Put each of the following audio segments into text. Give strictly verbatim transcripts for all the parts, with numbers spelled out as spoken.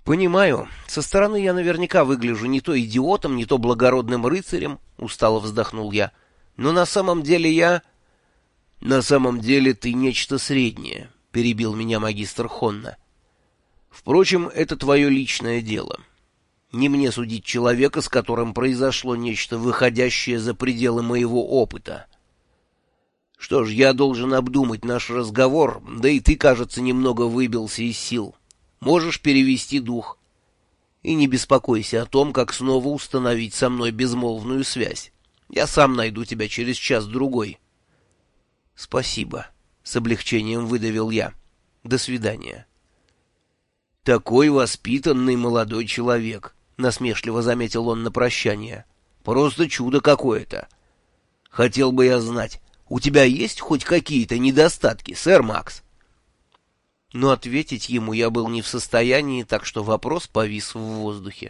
«Понимаю. Со стороны я наверняка выгляжу не то идиотом, не то благородным рыцарем», — устало вздохнул я. «Но на самом деле я...» «На самом деле ты нечто среднее», — перебил меня магистр Хонна. «Впрочем, это твое личное дело. Не мне судить человека, с которым произошло нечто выходящее за пределы моего опыта. Что ж, я должен обдумать наш разговор, да и ты, кажется, немного выбился из сил. Можешь перевести дух. И не беспокойся о том, как снова установить со мной безмолвную связь. Я сам найду тебя через час-другой». «Спасибо», — с облегчением выдавил я. «До свидания». «Такой воспитанный молодой человек», — насмешливо заметил он на прощание. «Просто чудо какое-то. Хотел бы я знать, у тебя есть хоть какие-то недостатки, сэр Макс?» Но ответить ему я был не в состоянии, так что вопрос повис в воздухе.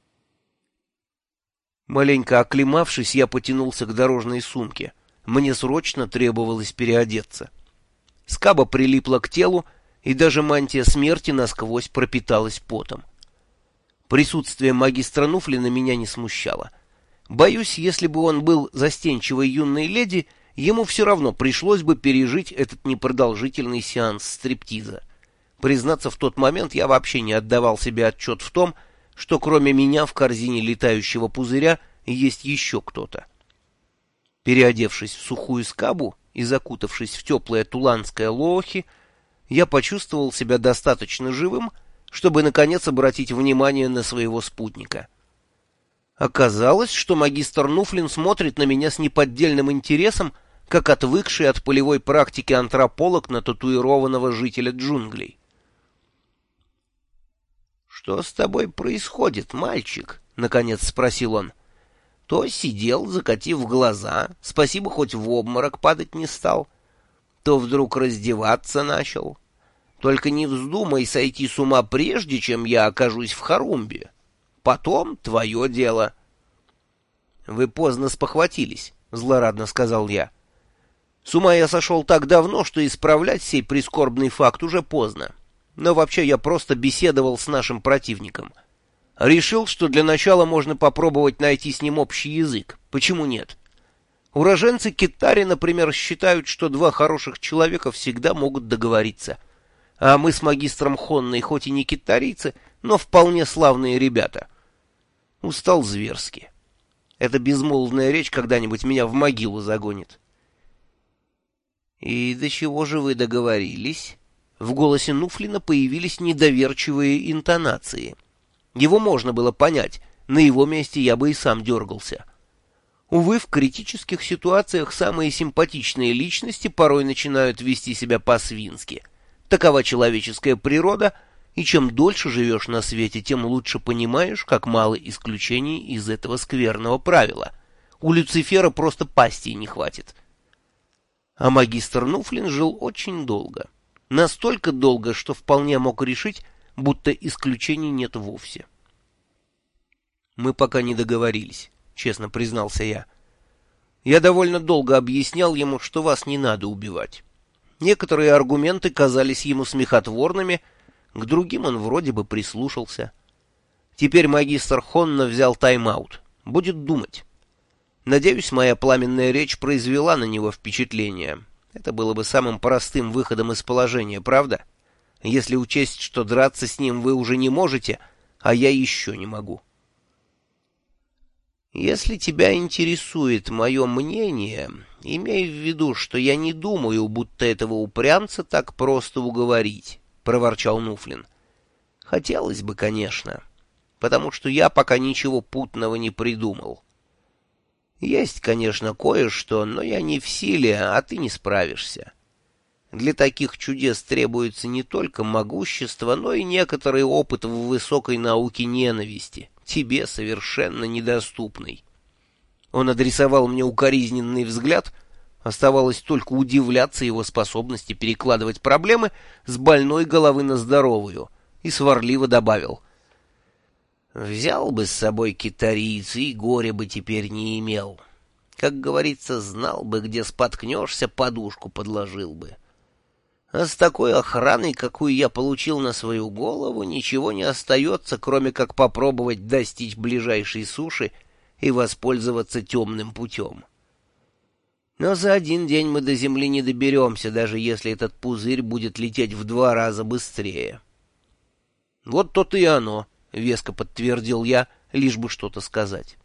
Маленько оклемавшись, я потянулся к дорожной сумке. Мне срочно требовалось переодеться. Скаба прилипла к телу, и даже мантия смерти насквозь пропиталась потом. Присутствие магистра Нуфлина меня не смущало. Боюсь, если бы он был застенчивой юной леди, ему все равно пришлось бы пережить этот непродолжительный сеанс стриптиза. Признаться, в тот момент я вообще не отдавал себе отчет в том, что кроме меня в корзине летающего пузыря есть еще кто-то. Переодевшись в сухую скабу и закутавшись в теплое туланское лоохи, я почувствовал себя достаточно живым, чтобы, наконец, обратить внимание на своего спутника. Оказалось, что магистр Нуфлин смотрит на меня с неподдельным интересом, как отвыкший от полевой практики антрополог на татуированного жителя джунглей. «Что с тобой происходит, мальчик?» — наконец спросил он. То сидел, закатив глаза, спасибо, хоть в обморок падать не стал, то вдруг раздеваться начал. Только не вздумай сойти с ума прежде, чем я окажусь в Харумбе. Потом твое дело. — Вы поздно спохватились, — злорадно сказал я. С ума я сошел так давно, что исправлять сей прискорбный факт уже поздно. Но вообще я просто беседовал с нашим противником. Решил, что для начала можно попробовать найти с ним общий язык. Почему нет? Уроженцы Китари, например, считают, что два хороших человека всегда могут договориться. А мы с магистром Хонной хоть и не китарийцы, но вполне славные ребята. Устал зверски. Эта безмолвная речь когда-нибудь меня в могилу загонит. «И до чего же вы договорились?» В голосе Нуфлина появились недоверчивые интонации. Его можно было понять, на его месте я бы и сам дергался. Увы, в критических ситуациях самые симпатичные личности порой начинают вести себя по-свински. Такова человеческая природа, и чем дольше живешь на свете, тем лучше понимаешь, как мало исключений из этого скверного правила. У Люцифера просто пасти не хватит. А магистр Нуфлин жил очень долго. Настолько долго, что вполне мог решить, будто исключений нет вовсе. «Мы пока не договорились», — честно признался я. «Я довольно долго объяснял ему, что вас не надо убивать. Некоторые аргументы казались ему смехотворными, к другим он вроде бы прислушался. Теперь магистр Хонна взял тайм-аут. Будет думать. Надеюсь, моя пламенная речь произвела на него впечатление. Это было бы самым простым выходом из положения, правда? Если учесть, что драться с ним вы уже не можете, а я еще не могу». «Если тебя интересует мое мнение, имей в виду, что я не думаю, будто этого упрямца так просто уговорить», — проворчал Нуфлин. «Хотелось бы, конечно, потому что я пока ничего путного не придумал. Есть, конечно, кое-что, но я не в силе, а ты не справишься. Для таких чудес требуется не только могущество, но и некоторый опыт в высокой науке ненависти, тебе совершенно недоступный». Он адресовал мне укоризненный взгляд, оставалось только удивляться его способности перекладывать проблемы с больной головы на здоровую, и сварливо добавил: «Взял бы с собой китарийца, и горя бы теперь не имел. Как говорится, знал бы, где споткнешься, подушку подложил бы. А с такой охраной, какую я получил на свою голову, ничего не остается, кроме как попробовать достичь ближайшей суши и воспользоваться темным путем. Но за один день мы до земли не доберемся, даже если этот пузырь будет лететь в два раза быстрее. — Вот то-то и оно, — веско подтвердил я, лишь бы что-то сказать.